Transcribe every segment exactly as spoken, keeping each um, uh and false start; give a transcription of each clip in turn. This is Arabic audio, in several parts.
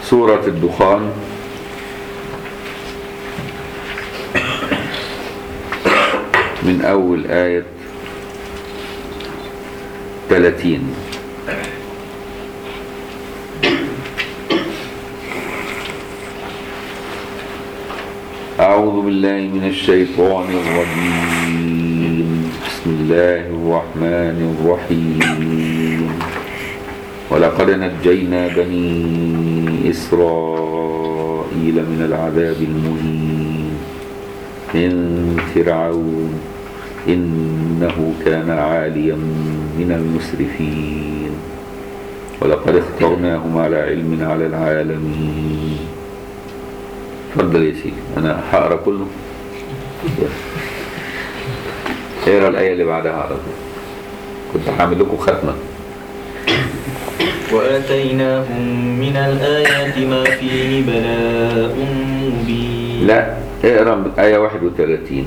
سورة الدخان من أول آية ثلاثين. أعوذ بالله من الشيطان الرجيم. بسم الله الرحمن الرحيم. ولقد نجينا بني إسرائيل من العذاب المهين من فرعون إنه كان عاليا من المسرفين ولقد اخترناهم على علم على العالمين. اتفضل يا سيدي، أنا هقرأ كله. اقرأ الآية اللي بعدها على طول، كنت هعمل لكم ختمة. وآتيناهم من الآيات ما فيه بلاء مبين. لا، اقرأ آية واحد وثلاثين.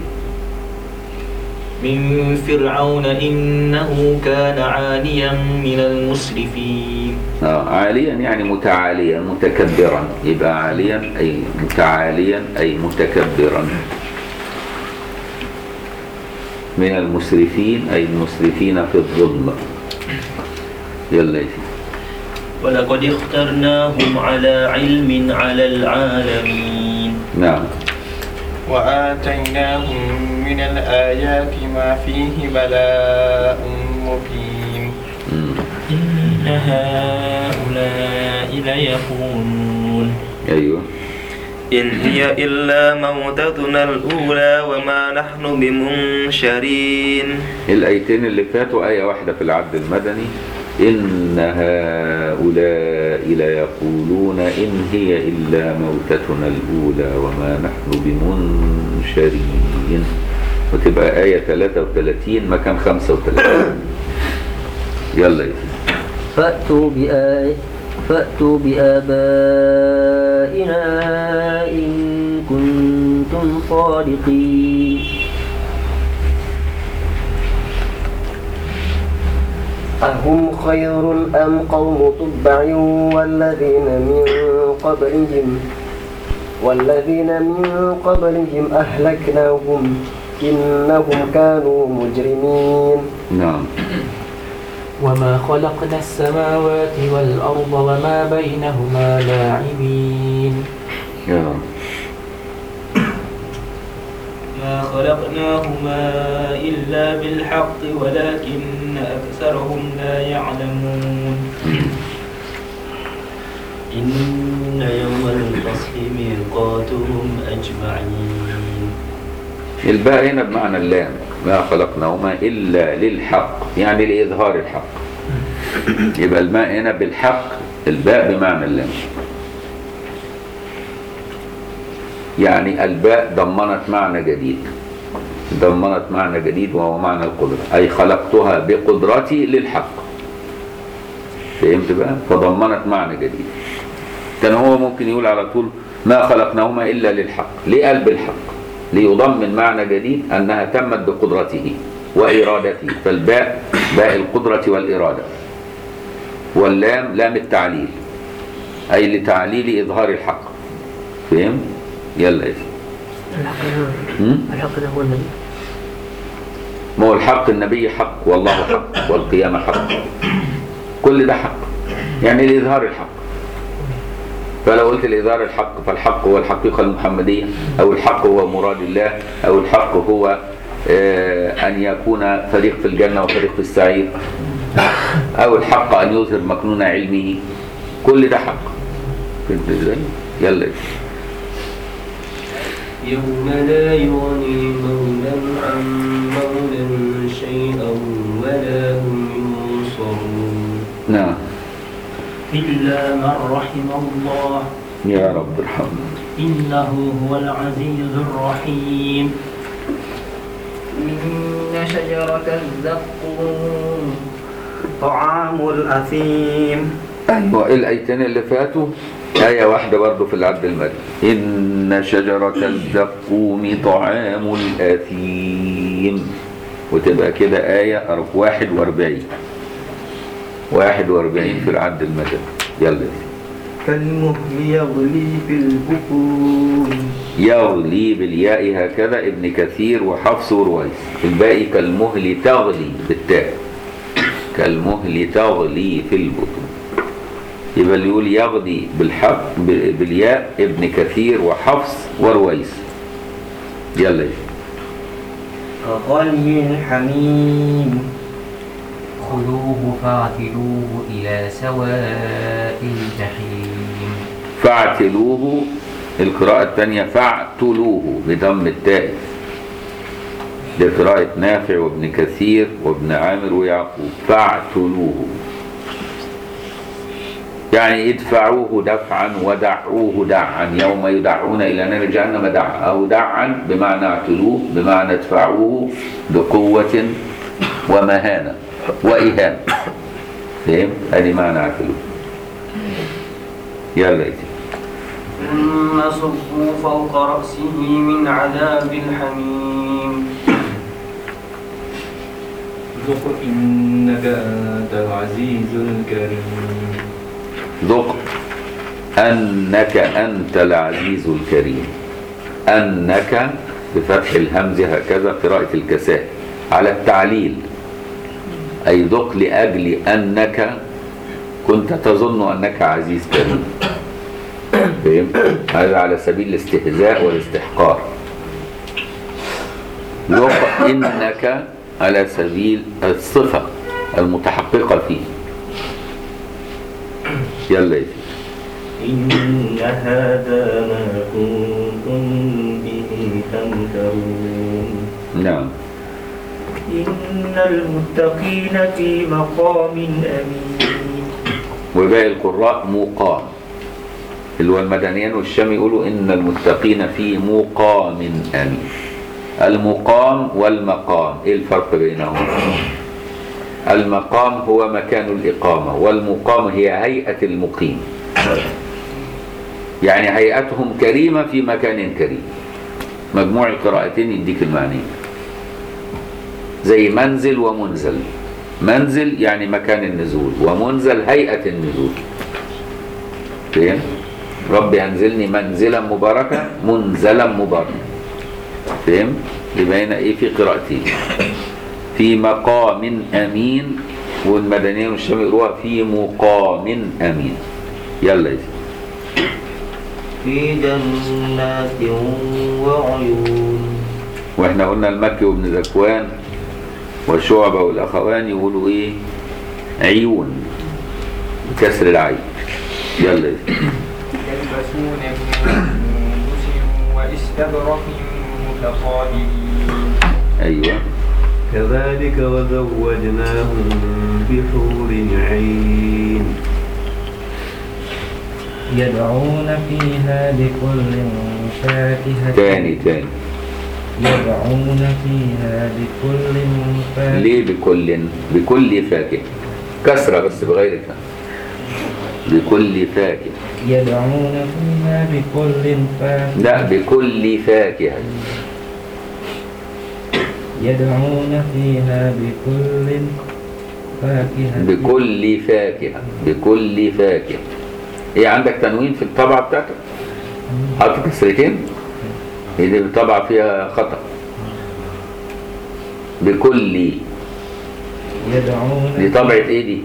من فرعون إنه كان عاليا من المسرفين. آه عاليا يعني متعاليا متكبرا، يبقى عاليا أي متعاليا أي متكبرا. من المسرفين أي المسرفين في الظلم. يلا يا سيدي. ولقد اخترناهم على علم على العالمين. نعم. وآتيناهم من الآيات ما فيه بلاء مبين. إن هؤلاء ليقولون أيوه إن هي إلا موتتنا الأولى وما نحن بمنشرين. الآيتين اللي فاتوا آية واحدة في العد المدني. إن هؤلاء ليقولون إن هي إلا موتتنا الأولى وما نحن بمنشرين، وتبقى آية ثلاثة وثلاثين مكان خمسة وثلاثين. يلا يا فأتوا بآية فأتوا بآبائنا إن كنتم صادقين. أهم خير أم قوم تبع والذين من قبلهم والذين من قبلهم أهلكناهم إنهم كانوا مجرمين. نعم. وما خلقنا السماوات والأرض وما بينهما لاعبين. يا ما خلقناهما إلا بالحق ولكن أكثرهم لا يعلمون. إن يوم الفصل ميقاتهم أجمعين. الباء هنا بمعنى اللام. ما خلقناهما إلا للحق يعني لإظهار الحق. يبقى الماء هنا بالحق، الباء بمعنى اللام. يعني الباء ضمنت معنى جديد، ضمنت معنى جديد وهو معنى القدرة، أي خلقتها بقدرتي للحق. فهمت بقى؟ فضمنت معنى جديد. كان هو ممكن يقول على طول ما خلقناهما إلا للحق. ليه قال بالحق؟ ليضمن معنى جديد أنها تمت بقدرته وإرادته. فالباء باء القدرة والإرادة، واللام لام التعليل أي لتعليل إظهار الحق. فهم؟ يلا يا الحق ده هو النبي. ما هو الحق؟ النبي حق والله حق والقيامة حق، كل ده حق يعني لإظهار الحق. فلو قلت لإظهار الحق فالحق هو الحقيقة المحمدية، أو الحق هو مراد الله، أو الحق هو آه أن يكون فريق في الجنة وفريق في السعير، أو الحق أن يظهر مكنون علمه، كل ده حق. فهمت ازاي؟ يلا يوم لا يغني مولى عن مولى شيئا ولا هم ينصرون. نعم. إلا من رحم الله يا رب ارحمنا إنه هو العزيز الرحيم. إن شجرة الزقوم طعام الأثيم. أيوة. الآيتين اللي فاتوا آية واحدة برضو في العد المدني. إن شجرة الزقوم طعام الأثيم، وتبقى كده آية واحد واربعين واحد واربعين في العد المدني. يلا كالمهل يغلي في البطون. يغلي بالياء هكذا ابن كثير وحفص ورويس. الباقي كالمهل تغلي بالتاء، كالمهل تغلي في البطون. يبقى اللي يقول يغلي بالحق بالياء ابن كثير وحفص ورويس. يلا يا كغلي الحميم. خذوه فاعتلوه إلى سواء الجحيم. فاعتلوه. القراءة الثانية فاعتلوه بضم التاء. لقراءة نافع وابن كثير وابن عامر ويعقوب. فاعتلوه يعني ادفعوه دفعا ودعوه دعا، يوم يدعون إلى نار جهنم دعا، أو دعا بمعنى اعتلوه بمعنى ادفعوه بقوة ومهانة وإهانة. فهم؟ هذه معنى اعتلوه. يلا يا ثم صبوا فوق رأسه من عذاب الحميم. ذق إنك أنت العزيز الكريم. ذق أنك أنت العزيز الكريم. أنك بفتح الهمز هكذا قراءة الكساء على التعليل، أي ذق لأجل أنك كنت تظن أنك عزيز كريم. فهمت؟ هذا على سبيل الاستهزاء والاستحقار. ذق إنك على سبيل الصفة المتحققة فيه. يلا يا سيدي. إن هذا ما كنتم به تمترون. نعم. إن المتقين في مقام أمين. وباقي القراء مقام، اللي هو المدنيين والشام يقولوا إن المتقين في مقام أمين. المقام والمقام إيه الفرق بينهما؟ المقام هو مكان الإقامة، والمقام هي هيئة المقيم، يعني هيئتهم كريمة في مكان كريم. مجموع القراءتين يديك المعنى، زي منزل ومنزل. منزل يعني مكان النزول، ومنزل هيئة النزول. فين؟ ربي أنزلني منزلا مباركا منزلا مباركا. فهم؟ يبقى هنا إيه في قراءتين، في مقام أمين، والمدنيين والشام يقولوها في مقام أمين. يلا يا في جنات وعيون. واحنا قلنا المكي وابن ذكوان وشعبة والأخوان يقولوا إيه؟ عيون بكسر العين. يلا يا يلبسون من سندس واستبرق متقابلين. أيوه. كذلك وزوجناهم بحور عين. يدعون فيها بكل فاكهة. تاني تاني. يدعون فيها بكل فاكهة. ليه بكل؟ بكل فاكهة، كسرة بس بغير كسرة. بكل فاكهة. يدعون فيها بكل فاكهة. لا، بكل فاكهة. يدعون فيها بكل فاكهة. بكل فاكهة. بكل فاكهة. ايه عندك تنوين في الطبعة بتاعتك؟ حاطط كسرتين؟ هي دي الطبعة فيها خطأ. بكل. يدعون. دي طبعة ايه دي؟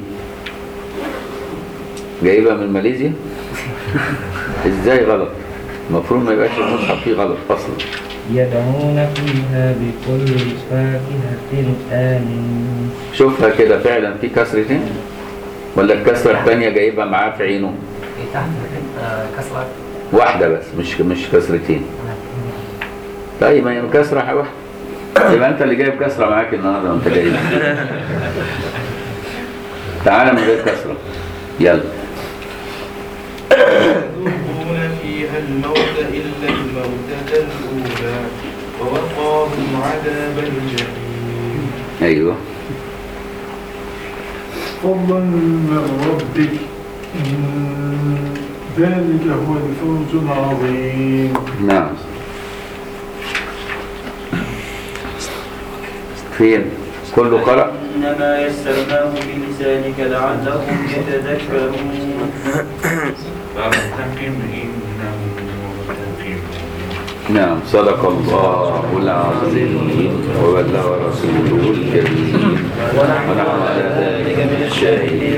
جايبها من ماليزيا؟ ازاي غلط؟ المفروض ما يبقاش المصحف فيه غلط اصلا. يدعون فيها بكل فاكهة آمين. شوفها كده فعلا في كسرتين ولا الكسرة الثانية جايبها معاه في عينه؟ تحت كسرة واحدة بس، مش مش كسرتين. طيب ما هي كسرة واحدة، يبقى انت اللي جايب كسرة معاك النهارده وانت جايب. تعالى من غير كسرة. يلا. يذوقون فيها الموت إلا الموتة الأولى ووقاهم عذاب الجحيم. ايوه. فضلا من ربك إن ذلك هو الفوز العظيم. نعم. فين؟ كله قرأ؟ إنما يسرناه بلسانك لعلهم يتذكرون فارتقب إنهم مرتقبون. نعم، صدق الله العظيم وبلغ رسوله الكريم ونحن على ذلك من الشاهدين.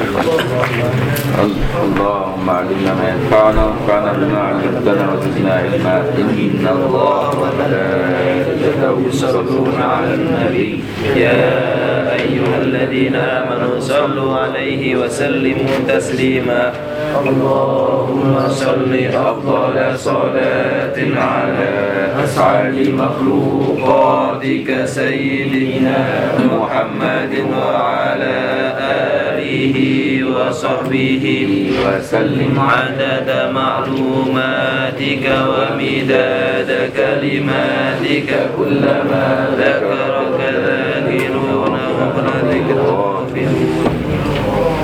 اللهم علمنا ما ينفعنا وانفعنا بما علمتنا وزدنا علما. إن الله وملائكته يصلون على النبي يا أيها الذين آمنوا صلوا عليه وسلموا تسليما. اللهم صل أفضل صلاة على أسعد مخلوقاتك سيدنا محمد وعلى آله وصحبه وسلم عدد معلوماتك ومداد كلماتك كلما ذكرك ذاكرون وذكرك غافلون.